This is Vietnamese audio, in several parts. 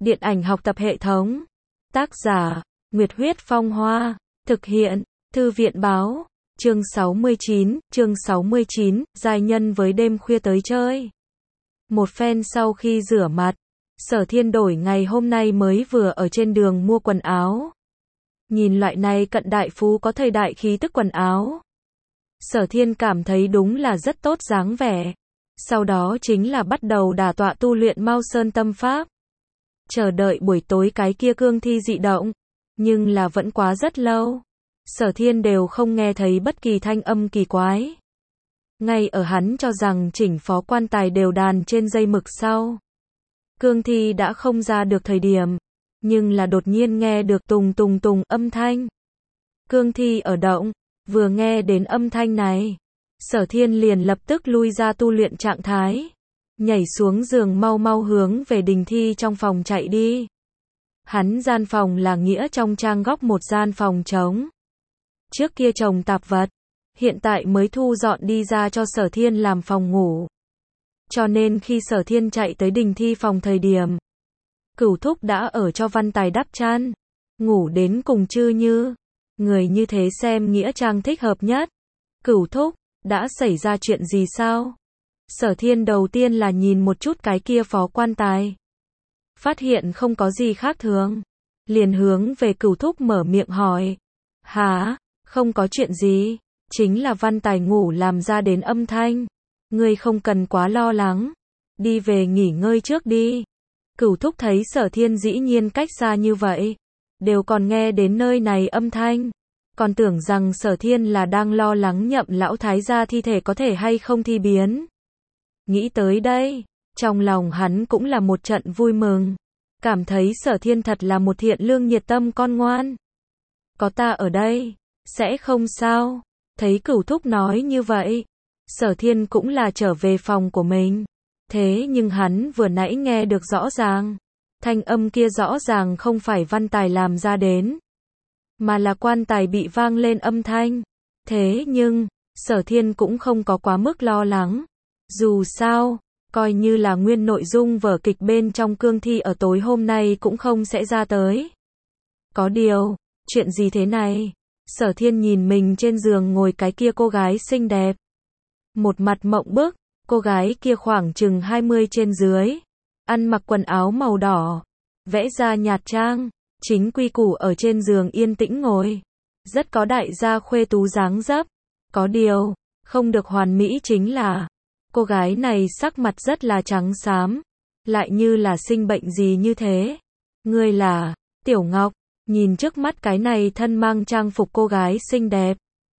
Điện ảnh học tập hệ thống. Tác giả, Nguyệt Huyết Phong Hoa. Thực hiện, Thư viện báo. Chương 69, giai nhân với đêm khuya tới chơi. Một phen sau khi rửa mặt, Sở Thiên đổi ngày hôm nay mới vừa ở trên đường mua quần áo. Nhìn loại này cận đại phú có thời đại khí tức quần áo, Sở Thiên cảm thấy đúng là rất tốt dáng vẻ. Sau đó chính là bắt đầu đả tọa tu luyện Mao Sơn tâm pháp. Chờ đợi buổi tối cái kia cương thi dị động, nhưng là vẫn quá rất lâu. Sở Thiên đều không nghe thấy bất kỳ thanh âm kỳ quái. Ngay ở hắn cho rằng chỉnh phó quan tài đều đàn trên dây mực sau, cương thi đã không ra được thời điểm, nhưng là đột nhiên nghe được tùng tùng tùng âm thanh. Cương thi ở động, vừa nghe đến âm thanh này, Sở Thiên liền lập tức lui ra tu luyện trạng thái, nhảy xuống giường mau mau hướng về đình thi trong phòng chạy đi. Hắn gian phòng là nghĩa trong trang góc một gian phòng trống. Trước kia trồng tạp vật, hiện tại mới thu dọn đi ra cho Sở Thiên làm phòng ngủ. Cho nên khi Sở Thiên chạy tới đình thi phòng thời điểm, Cửu Thúc đã ở cho Văn Tài đắp chăn, ngủ đến cùng Chư Như. Người như thế xem nghĩa trang thích hợp nhất. Cửu Thúc, đã xảy ra chuyện gì sao? Sở Thiên đầu tiên là nhìn một chút cái kia phó quan tài, phát hiện không có gì khác thường, liền hướng về Cửu Thúc mở miệng hỏi. Hả? Không có chuyện gì, chính là Văn Tài ngủ làm ra đến âm thanh. Ngươi không cần quá lo lắng, đi về nghỉ ngơi trước đi. Cửu Thúc thấy Sở Thiên dĩ nhiên cách xa như vậy, đều còn nghe đến nơi này âm thanh, còn tưởng rằng Sở Thiên là đang lo lắng Nhậm lão thái gia thi thể có thể hay không thi biến. Nghĩ tới đây, trong lòng hắn cũng là một trận vui mừng, cảm thấy Sở Thiên thật là một thiện lương nhiệt tâm con ngoan. Có ta ở đây, sẽ không sao. Thấy Cửu Thúc nói như vậy, Sở Thiên cũng là trở về phòng của mình. Thế nhưng hắn vừa nãy nghe được rõ ràng, thanh âm kia rõ ràng không phải Văn Tài làm ra đến, mà là quan tài bị vang lên âm thanh. Thế nhưng, Sở Thiên cũng không có quá mức lo lắng. Dù sao, coi như là nguyên nội dung vở kịch bên trong cương thi ở tối hôm nay cũng không sẽ ra tới. Có điều, chuyện gì thế này? Sở Thiên nhìn mình trên giường ngồi cái kia cô gái xinh đẹp, một mặt mộng bức. Cô gái kia khoảng chừng 20 trên dưới, ăn mặc quần áo màu đỏ, vẽ ra nhạt trang, chính quy củ ở trên giường yên tĩnh ngồi, rất có đại gia khuê tú dáng dấp. Có điều, không được hoàn mỹ chính là, cô gái này sắc mặt rất là trắng xám, lại như là sinh bệnh gì như thế. Ngươi là Tiểu Ngọc? Nhìn trước mắt cái này thân mang trang phục cô gái xinh đẹp,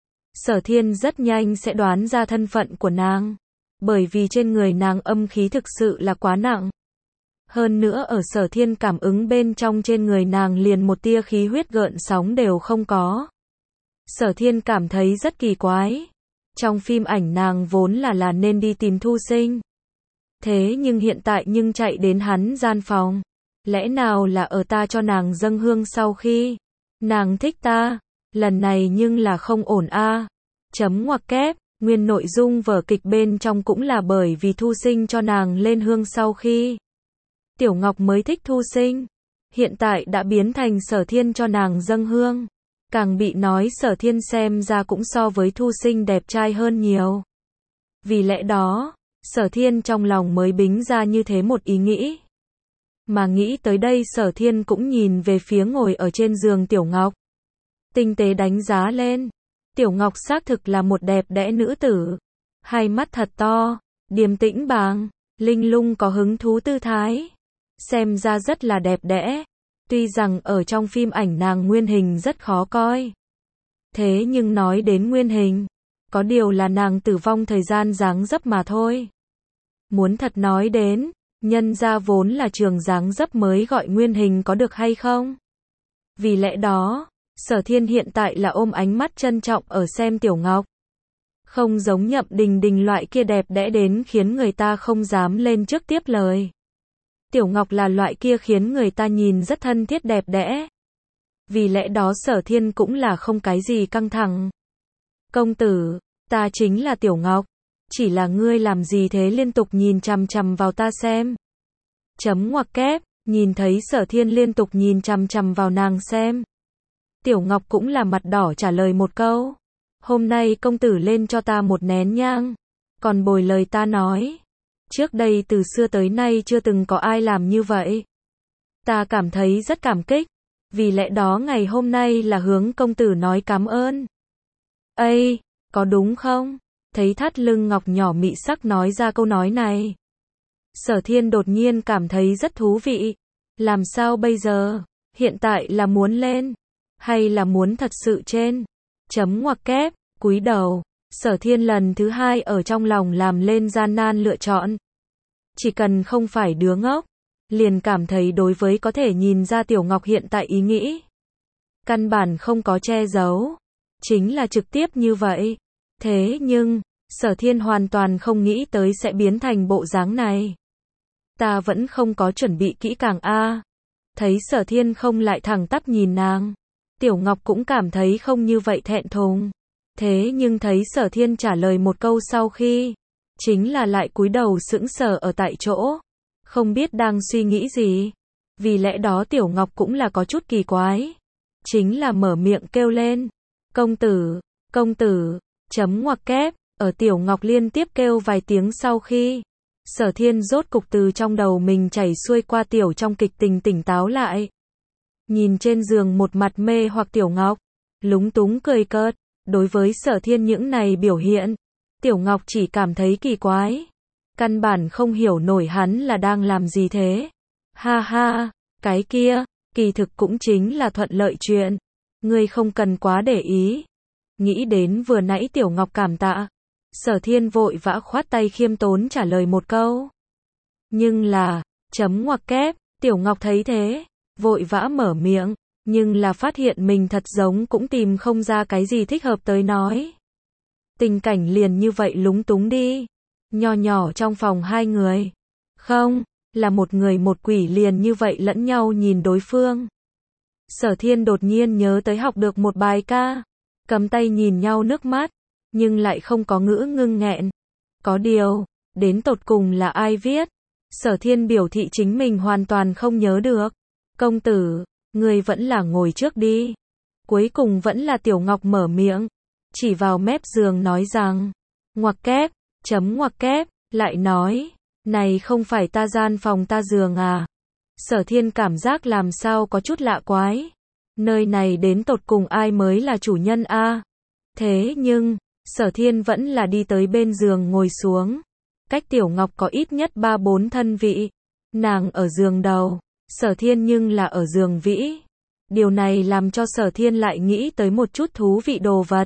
Sở Thiên rất nhanh sẽ đoán ra thân phận của nàng, bởi vì trên người nàng âm khí thực sự là quá nặng. Hơn nữa ở Sở Thiên cảm ứng bên trong trên người nàng liền một tia khí huyết gợn sóng đều không có. Sở Thiên cảm thấy rất kỳ quái. Trong phim ảnh nàng vốn là nên đi tìm Thu Sinh. Thế nhưng hiện tại nhưng chạy đến hắn gian phòng. Lẽ nào là ở ta cho nàng dâng hương sau khi nàng thích ta? Lần này nhưng là không ổn a. Chấm ngoặc kép. Nguyên nội dung vở kịch bên trong cũng là bởi vì Thu Sinh cho nàng lên hương sau khi Tiểu Ngọc mới thích Thu Sinh. Hiện tại đã biến thành Sở Thiên cho nàng dâng hương. Càng bị nói Sở Thiên xem ra cũng so với Thu Sinh đẹp trai hơn nhiều. Vì lẽ đó, Sở Thiên trong lòng mới bính ra như thế một ý nghĩ. Mà nghĩ tới đây Sở Thiên cũng nhìn về phía ngồi ở trên giường Tiểu Ngọc, tinh tế đánh giá lên. Tiểu Ngọc xác thực là một đẹp đẽ nữ tử, hai mắt thật to, điềm tĩnh bàng, linh lung có hứng thú tư thái, xem ra rất là đẹp đẽ. Tuy rằng ở trong phim ảnh nàng nguyên hình rất khó coi, thế nhưng nói đến nguyên hình, có điều là nàng tử vong thời gian dáng dấp mà thôi. Muốn thật nói đến, nhân gia vốn là trường dáng dấp mới gọi nguyên hình có được hay không? Vì lẽ đó, Sở Thiên hiện tại là ôm ánh mắt trân trọng ở xem Tiểu Ngọc. Không giống Nhậm Đình Đình loại kia đẹp đẽ đến khiến người ta không dám lên trước tiếp lời. Tiểu Ngọc là loại kia khiến người ta nhìn rất thân thiết đẹp đẽ. Vì lẽ đó Sở Thiên cũng là không cái gì căng thẳng. Công tử, ta chính là Tiểu Ngọc, chỉ là ngươi làm gì thế liên tục nhìn chằm chằm vào ta xem. Chấm ngoặc kép, Nhìn thấy Sở Thiên liên tục nhìn chằm chằm vào nàng xem. Tiểu Ngọc cũng là mặt đỏ trả lời một câu. Hôm nay công tử lên cho ta một nén nhang. Còn bồi lời ta nói. Trước đây từ xưa tới nay chưa từng có ai làm như vậy. Ta cảm thấy rất cảm kích. Vì lẽ đó ngày hôm nay là hướng công tử nói cảm ơn. Ây, có đúng không? Thấy thắt lưng ngọc nhỏ mị sắc nói ra câu nói này. Sở Thiên đột nhiên cảm thấy rất thú vị. Làm sao bây giờ? Hiện tại là muốn lên? Hay là muốn thật sự trên? Chấm ngoặc kép, cúi đầu. Sở Thiên lần thứ hai ở trong lòng làm lên gian nan lựa chọn. Chỉ cần không phải đứa ngốc. Liền cảm thấy đối với có thể nhìn ra Tiểu Ngọc hiện tại ý nghĩ. Căn bản không có che giấu. Chính là trực tiếp như vậy. Thế nhưng, Sở Thiên hoàn toàn không nghĩ tới sẽ biến thành bộ dáng này. Ta vẫn không có chuẩn bị kỹ càng a. Thấy Sở Thiên không lại thẳng tắp nhìn nàng. Tiểu Ngọc cũng cảm thấy không như vậy thẹn thùng. Thế nhưng thấy Sở Thiên trả lời một câu sau khi. Chính là lại cúi đầu sững sờ ở tại chỗ. Không biết đang suy nghĩ gì. Vì lẽ đó Tiểu Ngọc cũng là có chút kỳ quái. Chính là mở miệng kêu lên. Công tử, chấm ngoặc kép. Ở Tiểu Ngọc liên tiếp kêu vài tiếng sau khi. Sở Thiên rốt cục từ trong đầu mình chảy xuôi qua tiểu trong kịch tình tỉnh táo lại. Nhìn trên giường một mặt mê hoặc Tiểu Ngọc. Lúng túng cười cợt. Đối với Sở Thiên những này biểu hiện. Tiểu Ngọc chỉ cảm thấy kỳ quái. Căn bản không hiểu nổi hắn là đang làm gì thế. Ha ha, cái kia, kỳ thực cũng chính là thuận lợi chuyện. Ngươi không cần quá để ý. Nghĩ đến vừa nãy Tiểu Ngọc cảm tạ. Sở Thiên vội vã khoát tay khiêm tốn trả lời một câu. Nhưng là, chấm ngoặc kép, Tiểu Ngọc thấy thế. Vội vã mở miệng. Nhưng là phát hiện mình thật giống cũng tìm không ra cái gì thích hợp tới nói. Tình cảnh liền như vậy lúng túng đi. Nho nhỏ trong phòng hai người. Không, là một người một quỷ liền như vậy lẫn nhau nhìn đối phương. Sở Thiên đột nhiên nhớ tới học được một bài ca. Cầm tay nhìn nhau nước mắt. Nhưng lại không có ngữ ngưng nghẹn. Có điều, đến tột cùng là ai viết? Sở Thiên biểu thị chính mình hoàn toàn không nhớ được. Công tử, người vẫn là ngồi trước đi. Cuối cùng vẫn là Tiểu Ngọc mở miệng. Chỉ vào mép giường nói rằng. Ngoặc kép, chấm ngoặc kép, lại nói. Này không phải ta gian phòng ta giường à? Sở Thiên cảm giác làm sao có chút lạ quái. Nơi này đến tột cùng ai mới là chủ nhân a? Thế nhưng, Sở Thiên vẫn là đi tới bên giường ngồi xuống. Cách Tiểu Ngọc có ít nhất 3-4 thân vị. Nàng ở giường đầu, Sở Thiên nhưng là ở giường vĩ. Điều này làm cho Sở Thiên lại nghĩ tới một chút thú vị đồ vật.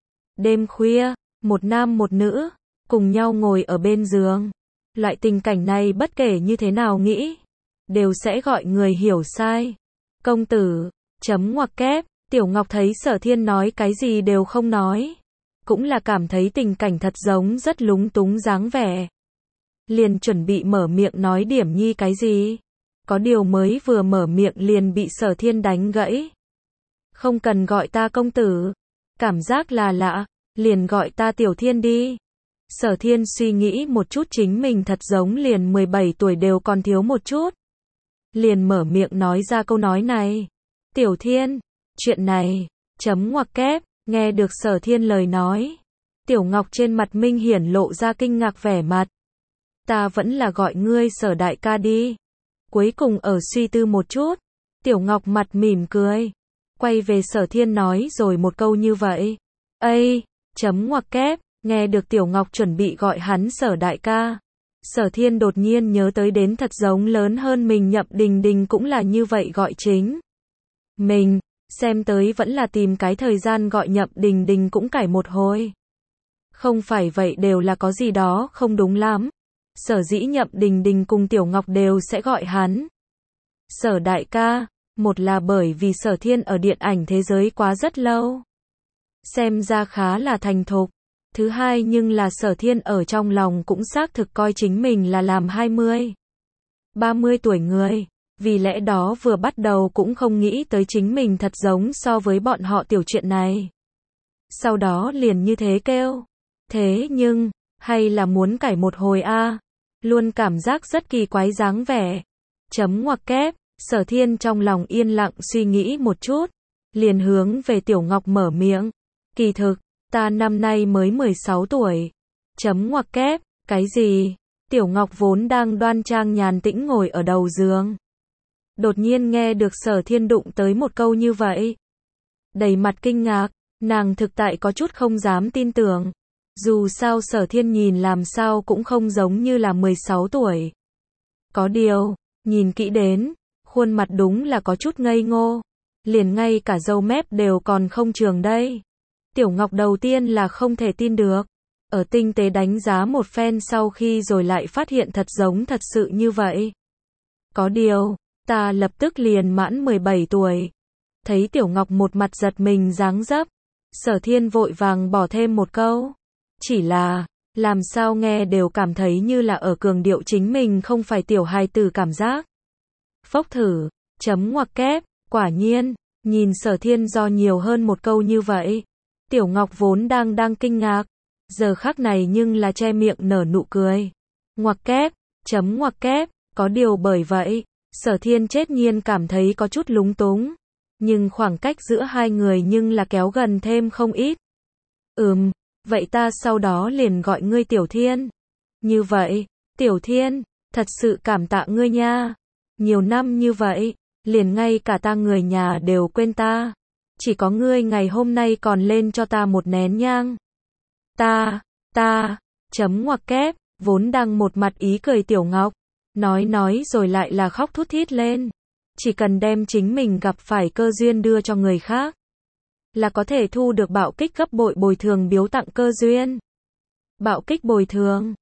Đêm khuya, một nam một nữ, cùng nhau ngồi ở bên giường. Loại tình cảnh này bất kể như thế nào nghĩ, đều sẽ gọi người hiểu sai. Công tử, chấm ngoặc kép, Tiểu Ngọc thấy Sở Thiên nói cái gì đều không nói. Cũng là cảm thấy tình cảnh thật giống rất lúng túng dáng vẻ. Liền chuẩn bị mở miệng nói điểm nhi cái gì. Có điều mới vừa mở miệng liền bị Sở Thiên đánh gãy. Không cần gọi ta công tử. Cảm giác là lạ, liền gọi ta Tiểu Thiên đi. Sở Thiên suy nghĩ một chút chính mình thật giống liền 17 tuổi đều còn thiếu một chút. Liền mở miệng nói ra câu nói này. Tiểu Thiên, chuyện này, chấm ngoặc kép, nghe được Sở Thiên lời nói. Tiểu Ngọc trên mặt minh hiển lộ ra kinh ngạc vẻ mặt. Ta vẫn là gọi ngươi Sở đại ca đi. Cuối cùng ở suy tư một chút. Tiểu Ngọc mặt mỉm cười. Quay về Sở Thiên nói rồi một câu như vậy. Ây, chấm ngoặc kép, nghe được Tiểu Ngọc chuẩn bị gọi hắn Sở đại ca. Sở Thiên đột nhiên nhớ tới đến thật giống lớn hơn mình Nhậm Đình Đình cũng là như vậy gọi chính. Mình, xem tới vẫn là tìm cái thời gian gọi Nhậm Đình Đình cũng cải một hồi. Không phải vậy đều là có gì đó không đúng lắm. Sở dĩ Nhậm Đình Đình cùng Tiểu Ngọc đều sẽ gọi hắn Sở đại ca, một là bởi vì Sở Thiên ở điện ảnh thế giới quá rất lâu. Xem ra khá là thành thục. Thứ hai nhưng là Sở Thiên ở trong lòng cũng xác thực coi chính mình là làm 20-30 tuổi người. Vì lẽ đó vừa bắt đầu cũng không nghĩ tới chính mình thật giống so với bọn họ tiểu chuyện này. Sau đó liền như thế kêu. Thế nhưng, hay là muốn cải một hồi a? Luôn cảm giác rất kỳ quái dáng vẻ. chấm ngoặc kép, Sở Thiên trong lòng yên lặng suy nghĩ một chút, liền hướng về Tiểu Ngọc mở miệng. Kỳ thực, ta năm nay mới 16 tuổi. Chấm ngoặc kép, cái gì? Tiểu Ngọc vốn đang đoan trang nhàn tĩnh ngồi ở đầu giường. Đột nhiên nghe được Sở Thiên đụng tới một câu như vậy. Đầy mặt kinh ngạc, nàng thực tại có chút không dám tin tưởng. Dù sao Sở Thiên nhìn làm sao cũng không giống như là 16 tuổi. Có điều, nhìn kỹ đến, khuôn mặt đúng là có chút ngây ngô. Liền ngay cả râu mép đều còn không trường đây. Tiểu Ngọc đầu tiên là không thể tin được. Ở tinh tế đánh giá một phen sau khi rồi lại phát hiện thật giống thật sự như vậy. Có điều, ta lập tức liền mãn 17 tuổi. Thấy Tiểu Ngọc một mặt giật mình dáng dấp, Sở Thiên vội vàng bỏ thêm một câu. Chỉ là, làm sao nghe đều cảm thấy như là ở cường điệu chính mình không phải tiểu hài tử cảm giác. Phốc thử, chấm ngoặc kép, quả nhiên, nhìn Sở Thiên do nhiều hơn một câu như vậy. Tiểu Ngọc vốn đang kinh ngạc, giờ khắc này nhưng là che miệng nở nụ cười. Ngoặc kép, chấm ngoặc kép, có điều bởi vậy, Sở Thiên chết nhiên cảm thấy có chút lúng túng. Nhưng khoảng cách giữa hai người nhưng là kéo gần thêm không ít. Vậy ta sau đó liền gọi ngươi Tiểu Thiên. Như vậy, Tiểu Thiên, thật sự cảm tạ ngươi nha. Nhiều năm như vậy, liền ngay cả ta người nhà đều quên ta. Chỉ có ngươi ngày hôm nay còn lên cho ta một nén nhang. Ta, chấm ngoặc kép, vốn đang một mặt ý cười Tiểu Ngọc. Nói rồi lại là khóc thút thít lên. Chỉ cần đem chính mình gặp phải cơ duyên đưa cho người khác, là có thể thu được bạo kích gấp bội bồi thường biếu tặng cơ duyên. Bạo kích bồi thường,